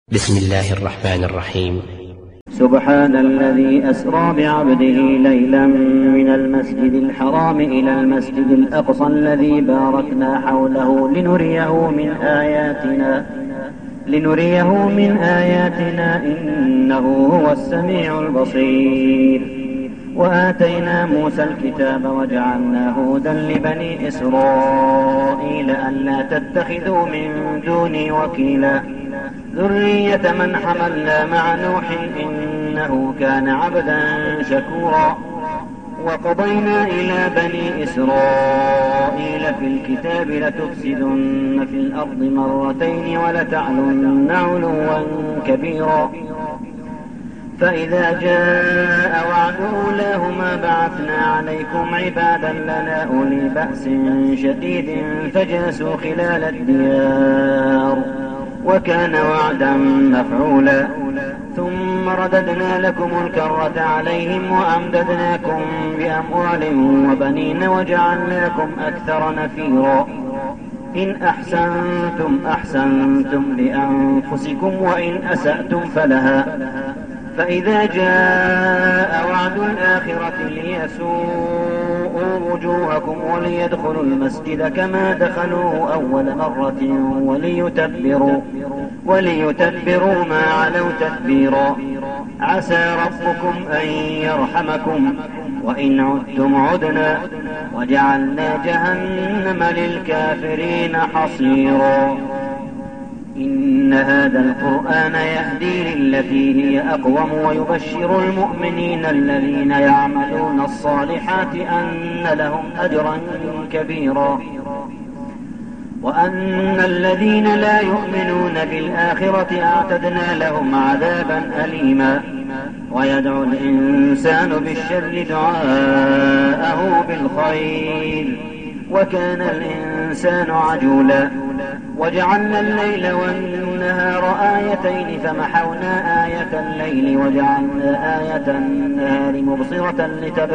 بسم الله الرحمن الرحيم. سبحان الذي أسرى بعبده ليلا من المسجد الحرام إلى المسجد الأقصى الذي باركنا حوله لنريه من آياتنا إنه هو السميع البصير. وآتينا موسى الكتاب وجعلناه هدى لبني إسرائيل ألا تتخذوا من دوني وكيلا ذرية من حملنا مع نوح إنه كان عبدا شكورا. وقضينا إلى بني إسرائيل في الكتاب لتفسدن في الأرض مرتين ولتعلن علوا كبيرا. فإذا جاء وعد أولاهما بعثنا عليكم عبادا لنا أولي بأس شديد فجاسوا خلال الديار وكان وعدا مفعولا. ثم رددنا لكم الكرة عليهم وأمددناكم بأموال وبنين وجعلناكم أكثر نفيرا. إن أحسنتم لأنفسكم وإن أسأتم فلها. فإذا جاء وعد الآخرة ليسوءوا وجوهكم وليدخلوا المسجد كما دخلوه أول مرة وليتبروا ما علوا تتبيرا. عسى ربكم أن يرحمكم وإن عدتم عدنا وجعلنا جهنم للكافرين حصيرا. إن هذا القرآن يهدي للتي هي أقوم ويبشر المؤمنين الذين يعملون الصالحات أن لهم أجرا كبيرا وأن الذين لا يؤمنون بالآخرة أعتدنا لهم عذابا أليما. ويدعو الإنسان بالشر دعاءه بالخير وكان الإنسان عجولا. وجعلنا الليل والنهار آيتين فمحونا آية الليل وجعلنا آية النهار مبصرة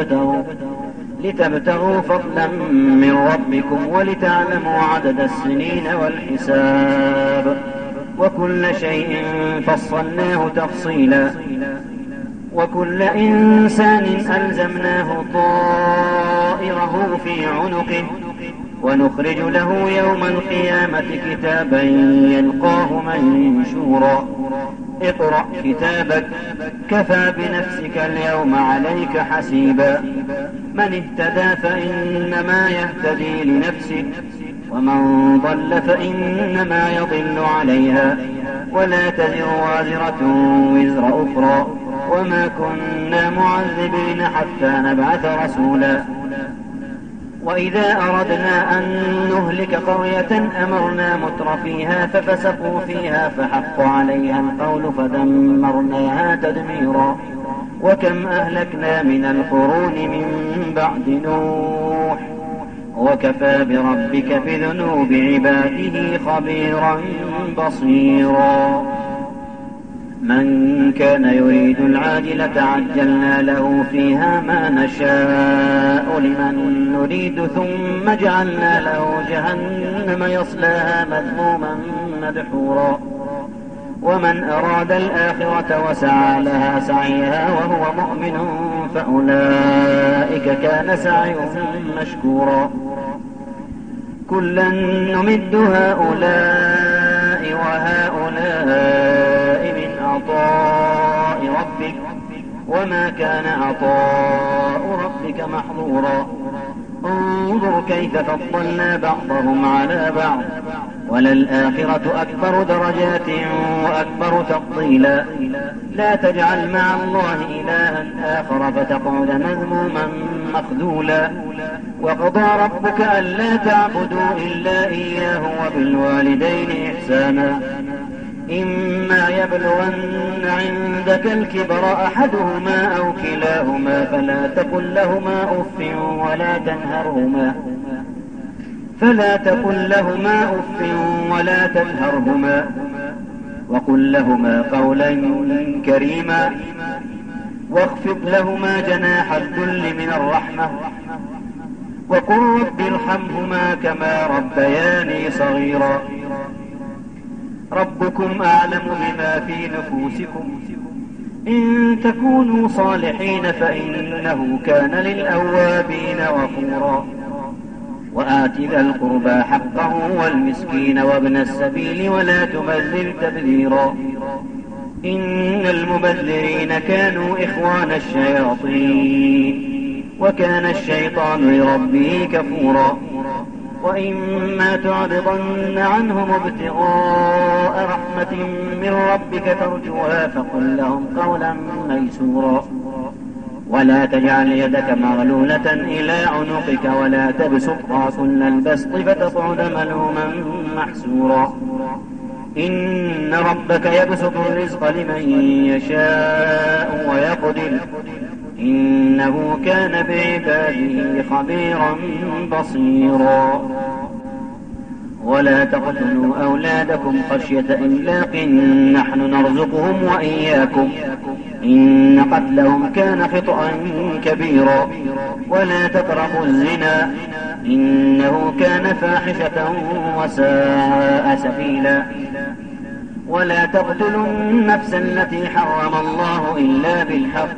لتبتغوا فضلا من ربكم ولتعلموا عدد السنين والحساب وكل شيء فصلناه تفصيلا. وكل إنسان ألزمناه طائره في عنقه ونخرج له يوم القيامة كتابا يلقاه منشورا. اقرأ كتابك كفى بنفسك اليوم عليك حسيبا. من اهتدى فإنما يهتدي لنفسه ومن ضل فإنما يضل عليها ولا تزر وازرة وزر أخرى وما كنا معذبين حتى نبعث رسولا. وإذا أردنا أن نهلك قرية أمرنا مترفيها ففسقوا فيها فحق عليها القول فدمرناها تدميرا. وكم أهلكنا من القرون من بعد نوح وكفى بربك بذنوب عباده خبيرا بصيرا. من كان يريد العاجلة عجلنا له فيها ما نشاء لمن نريد ثم جعلنا له جهنم يصلاها مذموما مدحورا. ومن أراد الآخرة وسعى لها سعيها وهو مؤمن فأولئك كان سعيهم مشكورا. كلا نمد هؤلاء وهؤلاء من عطاء ربك وما كان عطاء ربك محظورا. انظر كيف فضلنا بعضهم على بعض وللآخرة أكبر درجات وأكبر تفضيلا. لا تجعل مع الله إلها آخر فتقعد مذموما مخذولا. وقضى ربك ألا تعبدوا إلا إياه وبالوالدين إحسانا. إما يبلغن عندك الكبر أحدهما أو كلاهما فلا تقل لهما أف ولا تنهرهما وقل لهما قولا كريما واخفض لهما جناح الذل من الرحمة وقل رب ارحمهما كما ربياني صغيرا. ربكم أعلم بما في نفوسكم إن تكونوا صالحين فإنه كان للأوابين غفورا وآت ذا القربى حقه والمسكين وابن السبيل ولا تبذر تبذيرا إن المبذرين كانوا إخوان الشياطين وكان الشيطان لربه كفورا وإما تعرضن عنهم ابتغاء رحمة من ربك ترجوها فقل لهم قولا ميسورا ولا تجعل يدك مغلولة إلى عنقك ولا تبسطها كل البسط فتقعد ملوما محسورا إن ربك يبسط الرزق لمن يشاء ويقدر إنه كان بعباده خبيرا بصيرا ولا تقتلوا أولادكم خشية إملاق نحن نرزقهم وإياكم إن قتلهم كان خطأ كبيرا ولا تقربوا الزنا إنه كان فاحشة وساء سبيلا ولا تقتلوا النفس التي حرم الله إلا بالحق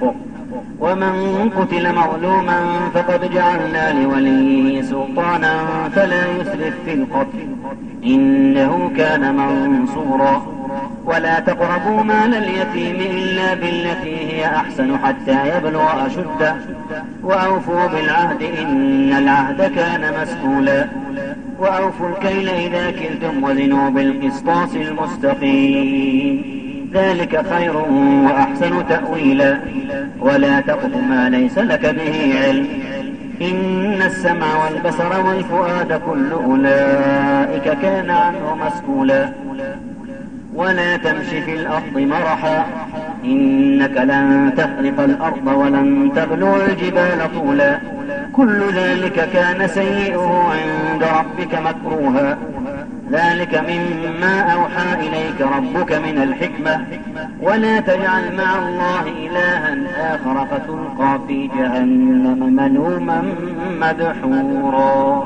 ومن قتل مظلوما فقد جعلنا لوليه سلطانا فلا يسرف في القتل إنه كان منصورا ولا تقربوا مال اليتيم إلا بالتي هي أحسن حتى يبلغ أشده وأوفوا بالعهد إن العهد كان مسؤولا وأوفوا الكيل إذا كلتم وزنوا بالقسطاس المستقيم ذلك خير وأحسن تأويلا ولا تقف ما ليس لك به علم إن السمع والبصر والفؤاد كل أولئك كان عنه مسؤولا ولا تمش في الأرض مرحا إنك لن تخرق الأرض ولن تبلغ الجبال طولا كل ذلك كان سيئه عند ربك مكروها ذلك مما أوحى إليك ربك من الحكمة ولا تجعل مع الله إلها آخر فتلقى في جهنم ملوما مدحورا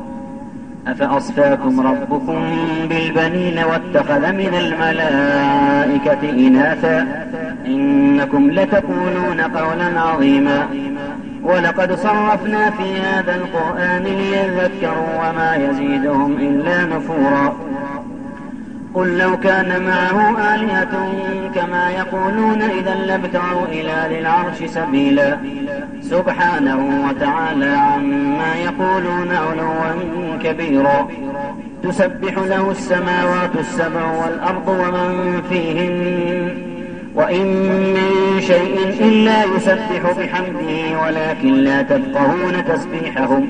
أفأصفاكم ربكم بالبنين واتخذ من الملائكة إناثا إنكم لتقولون قولا عظيما ولقد صرفنا في هذا القرآن ليذكروا وما يزيدهم إلا نفورا قل لو كان معه آلهة كما يقولون إذا لابتغوا إلى ذي العرش سبيلا سبحانه وتعالى عما يقولون علوا كبيرا تسبح له السماوات السبع والأرض ومن فيهن وإن من شيء إلا يسبح بحمده ولكن لا تفقهون تسبيحهم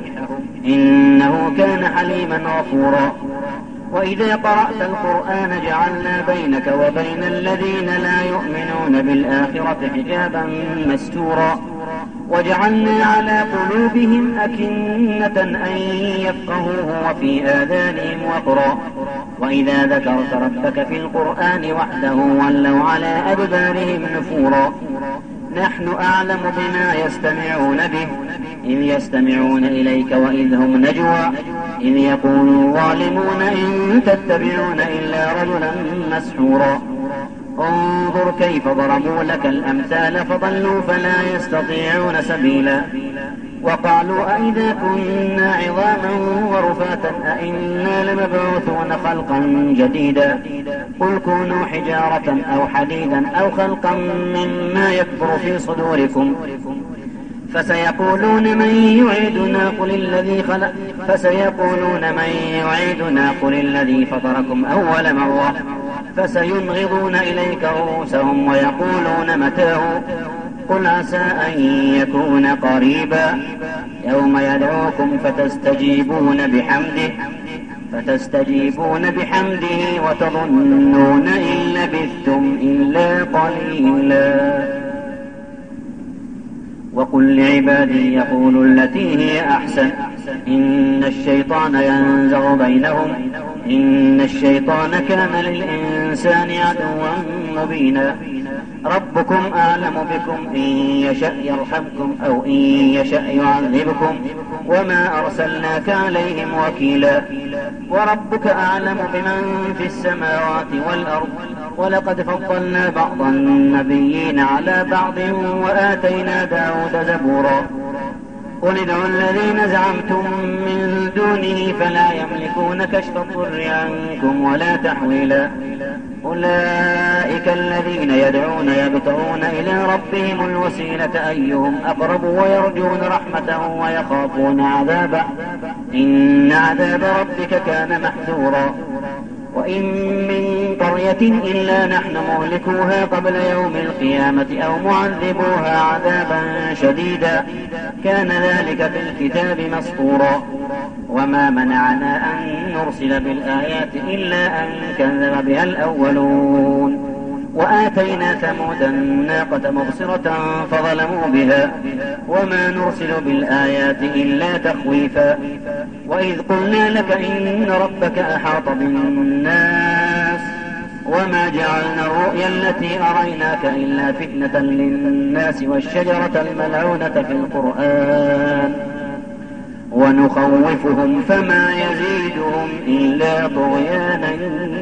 إنه كان حليما غفورا وإذا قرأت القرآن جعلنا بينك وبين الذين لا يؤمنون بالآخرة حجابا مستورا وجعلنا على قلوبهم أكنة أن يفقهوه وفي آذانهم وقرا وإذا ذكرت ربك في القرآن وحده ولوا على أدبارهم نفورا نحن أعلم بما يستمعون به إذ يستمعون إليك وإذ هم نجوى إذ يقول الظالمون إن تتبعون إلا رجلا مسحورا انظر كيف ضربوا لك الأمثال فضلوا فلا يستطيعون سبيلا وقالوا أئذا كنا عظاما ورفاتا أئنا لمبعوثون خلقا جديدا قل كونوا حجارة أو حديدا أو خلقا مما يكبر في صدوركم فسيقولون من يعيدنا قل الذي فطركم أول مرة فسينغضون إليك رؤوسهم ويقولون متاه قل عسى أن يكون قريبا يوم يدعوكم فتستجيبون بحمده وتظنون إن لبثتم إلا قليلا وقل لعبادي يقولوا التي هي أحسن إن الشيطان ينزغ بينهم إن الشيطان كان للإنسان عدوا مبينا ربكم أعلم بكم إن يشأ يرحمكم أو إن يشأ يعذبكم وما أرسلناك عليهم وكيلا وربك أعلم بمن في السماوات والأرض ولقد فضلنا بعض النبيين على بعض وآتينا داود زبورا قل ادعوا الذين زعمتم من دونه فلا يملكون كشف الضر عنكم ولا تحويلا أولئك الذين يدعون يبتغون إلى ربهم الوسيلة أيهم أقرب ويرجون رحمته ويخافون عذابه إن عذاب ربك كان محذورا وإن من قرية إلا نحن مهلكوها قبل يوم القيامة أو معذبوها عذابا شديدا كان ذلك في الكتاب مسطورا وما منعنا أن نرسل بالآيات إلا أن كذب بها الأولون وآتينا ثمود الناقة مبصرة فظلموا بها وما نرسل بالآيات إلا تخويفا وإذ قلنا لك إن ربك أحاط بالناس وما جعلنا الرؤيا التي أريناك إلا فتنة للناس والشجرة الملعونة في القرآن ونخوفهم فما يزيدهم إلا طغيانا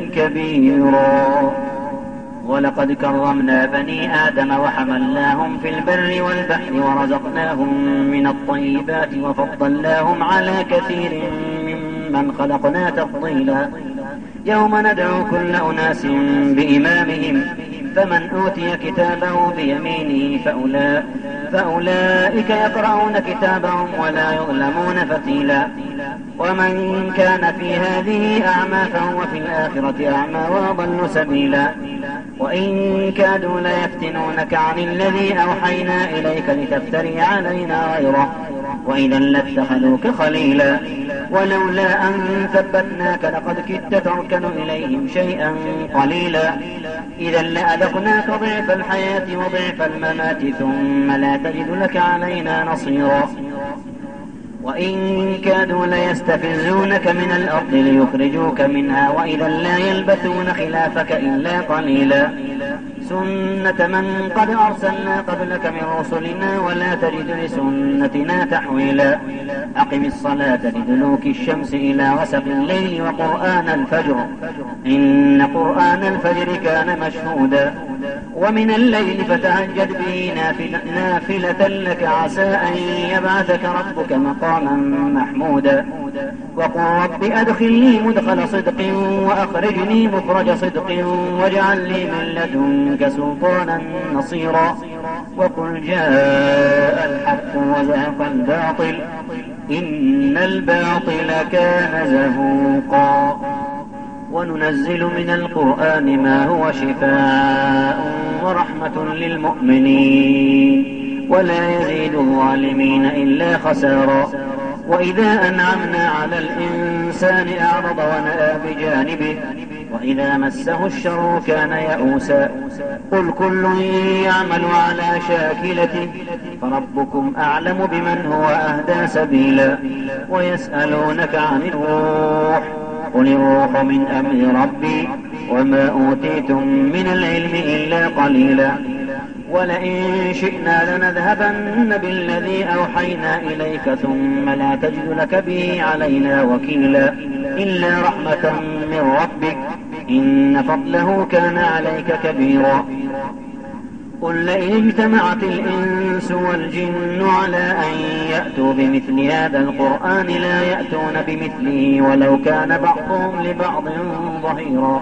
كبيرا ولقد كرمنا بني آدم وحملناهم في البر والبحر ورزقناهم من الطيبات وفضلناهم على كثير ممن خلقنا تفضيلا يوم ندعو كل أناس بإمامهم فمن أوتي كتابه بيمينه فأولئك يقرؤون كتابهم ولا يظلمون فتيلا ومن كان في هذه أعمى فهو في الآخرة أعمى وأضل سبيلا وإن كادوا ليفتنونك عن الذي أوحينا إليك لتفتري علينا غيره وإذا لاتخذوك خليلا ولولا أن ثبتناك لقد كدت تركن إليهم شيئا قليلا إذا لأذقناك ضعف الحياة وضعف الممات ثم لا تجد لك علينا نصيرا وإن كادوا ليستفزونك من الأرض ليخرجوك منها وإذا لا يلبثون خلافك إلا قليلا سنة من قد أرسلنا قبلك من رسلنا ولا تجد لسنتنا تحويلا أقم الصلاة لدلوك الشمس إلى غسق الليل وقرآن الفجر إن قرآن الفجر كان مشهودا ومن الليل فتهجد به نافلة لك عسى أن يبعثك ربك مقاما محمودا وقل رب أدخلني مدخل صدق وأخرجني مخرج صدق واجعل لي من لدنك سلطانا نصيرا وقل جاء الحق وزهق الباطل إن الباطل كان زهوقا وننزل من القرآن ما هو شفاء ورحمة للمؤمنين ولا يزيد الظالمين إلا خسارا وإذا أنعمنا على الإنسان أعرض ونأى بجانبه وإذا مسه الشر كان يئوسا قل كل يعمل على شاكلته فربكم أعلم بمن هو أهدى سبيلا ويسألونك عن الروح قل الروح من أمر ربي وما أوتيتم من العلم إلا قليلا ولئن شئنا لنذهبن بالذي أوحينا إليك ثم لا تجد لك به علينا وكيلا إلا رحمة من ربك إن فضله كان عليك كبيرا قل لئن اجتمعت الإنس والجن على أن يأتوا بمثل هذا القرآن لا يأتون بمثله ولو كان بعضهم لبعض ظهيرا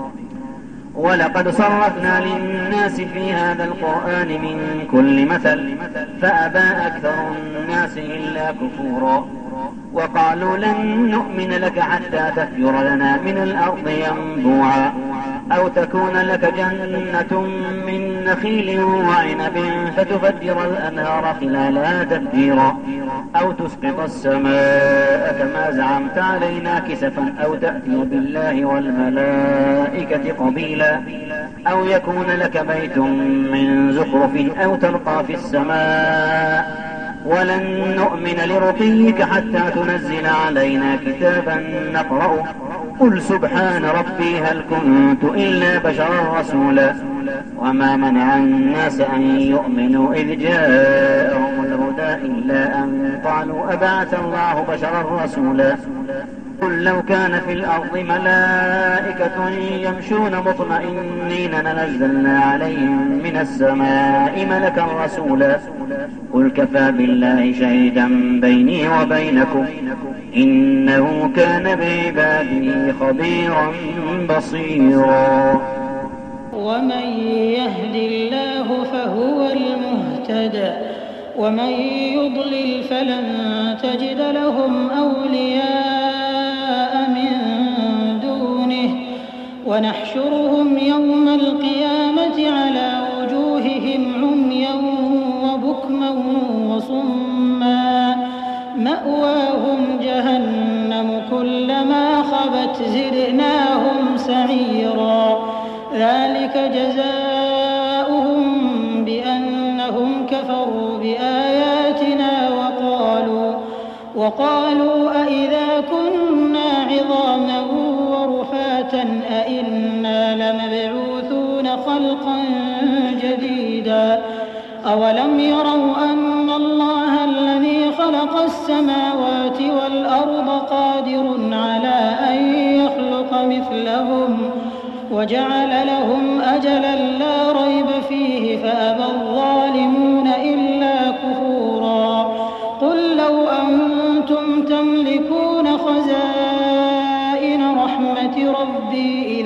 ولقد صرفنا للناس في هذا القرآن من كل مثل فأبى أكثر الناس إلا كفورا وقالوا لن نؤمن لك حتى تفجر لنا من الأرض ينبوعا أو تكون لك جنة من نخيل وعنب فتفجر الأنهار خلالها تفجيرا أو تسقط السماء كما زعمت علينا كسفا أو تأتي بالله والملائكة قبيلا أو يكون لك بيت من زخرف أو ترقى في السماء ولن نؤمن لرقيك حتى تنزل علينا كتابا نقرأه قل سبحان ربي هل كنت إلا بشرا رسولا وما منع الناس أن يؤمنوا إذ جاءهم الهدى إلا أن قالوا أبعث الله بشرا رسولا قل لو كان في الأرض ملائكة يمشون مطمئنين لنزلنا عليهم من السماء ملكا رسولا قل كفى بالله شهيدا بيني وبينكم إنه كان بعباده خبيرا بصيرا. ومن يهد الله فهو المهتد ومن يضلل فلن تجد لهم أولياء من دونه ونحشرهم يوم القيامة على وجوههم عميا وبكما وصما مأواهم جهنم كلما خبت زدناهم سعيرا ذلك جزاؤهم بأنهم كفروا بآياتنا وقالوا أئذا كنا عظاما ورفاتا أئنا لمبعوثون خلقا جديدا أولم يروا أن الله الذي خلق السماوات والأرض قادر على أن يخلق مثلهم وجعل لهم أجلا لا ريب فيه فأبى الظالمون إلا كفورا قل لو أنتم تملكون خزائن رحمة ربي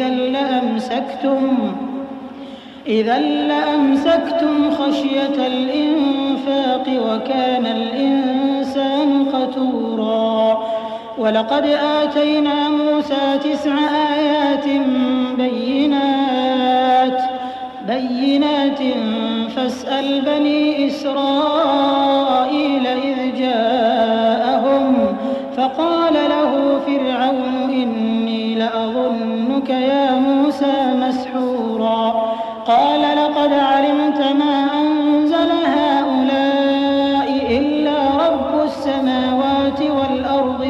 إذا لأمسكتم خشية الإنفاق وكان الإنسان قتورا ولقد آتينا موسى 9 آيات بينات فاسأل بني إسرائيل إذ جاءهم فقال له فرعون إني لأظنك يا موسى مسحورا قال لقد علمت ما أنزل هؤلاء إلا رب السماوات والأرض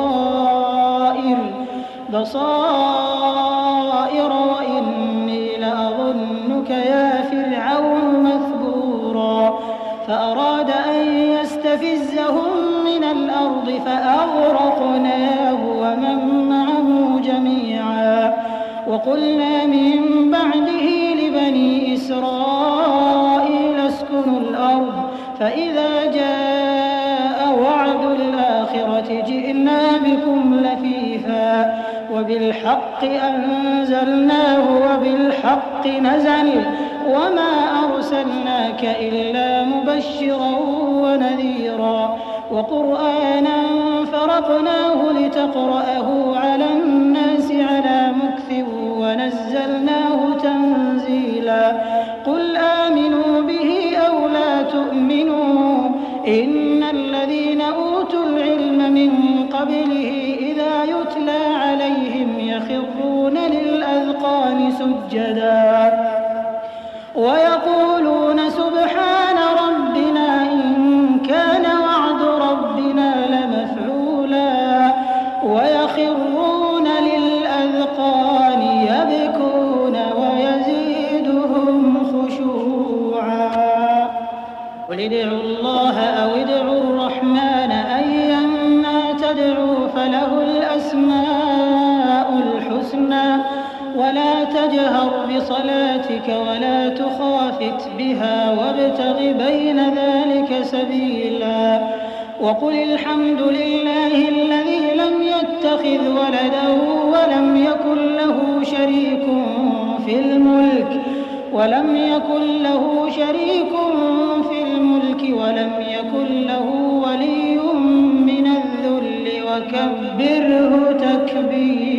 بصائر وإني لأظنك يا فرعون مثبورا فأراد أن يستفزهم من الأرض فأغرقناه ومن معه جميعا وقلنا من بعده لبني إسرائيل اسكنوا الأرض فإذا جاء وعد الآخرة جئنا بكم لفيفا وبالحق أنزلناه وبالحق نزل وما أرسلناك إلا مبشرا ونذيرا وقرآنا فرقناه لتقرأه على الناس على مكث ونزلناه تنزيلا قل آمنوا به أو لا تؤمنوا إن الذين أوتوا العلم من قبله إذا يتلى عليهم يخرون للأذقان سجدا ويقولون سبحان ربنا إن كان وعد ربنا لمفعولا ويخرون للأذقان يبكون ويزيدهم خشوعا قل ادعوا الله أو ادعوا الرحمن أيما تدعوا فله الأسماء الحسنى ولا تجهر بصلاتك ولا تخافت بها وابتغ بين ذلك سبيلا وقل الحمد لله الذي لم يتخذ ولدا ولم يكن له شريك في الملك ولم يكن له ولي من الذل وكبره تكبيرا.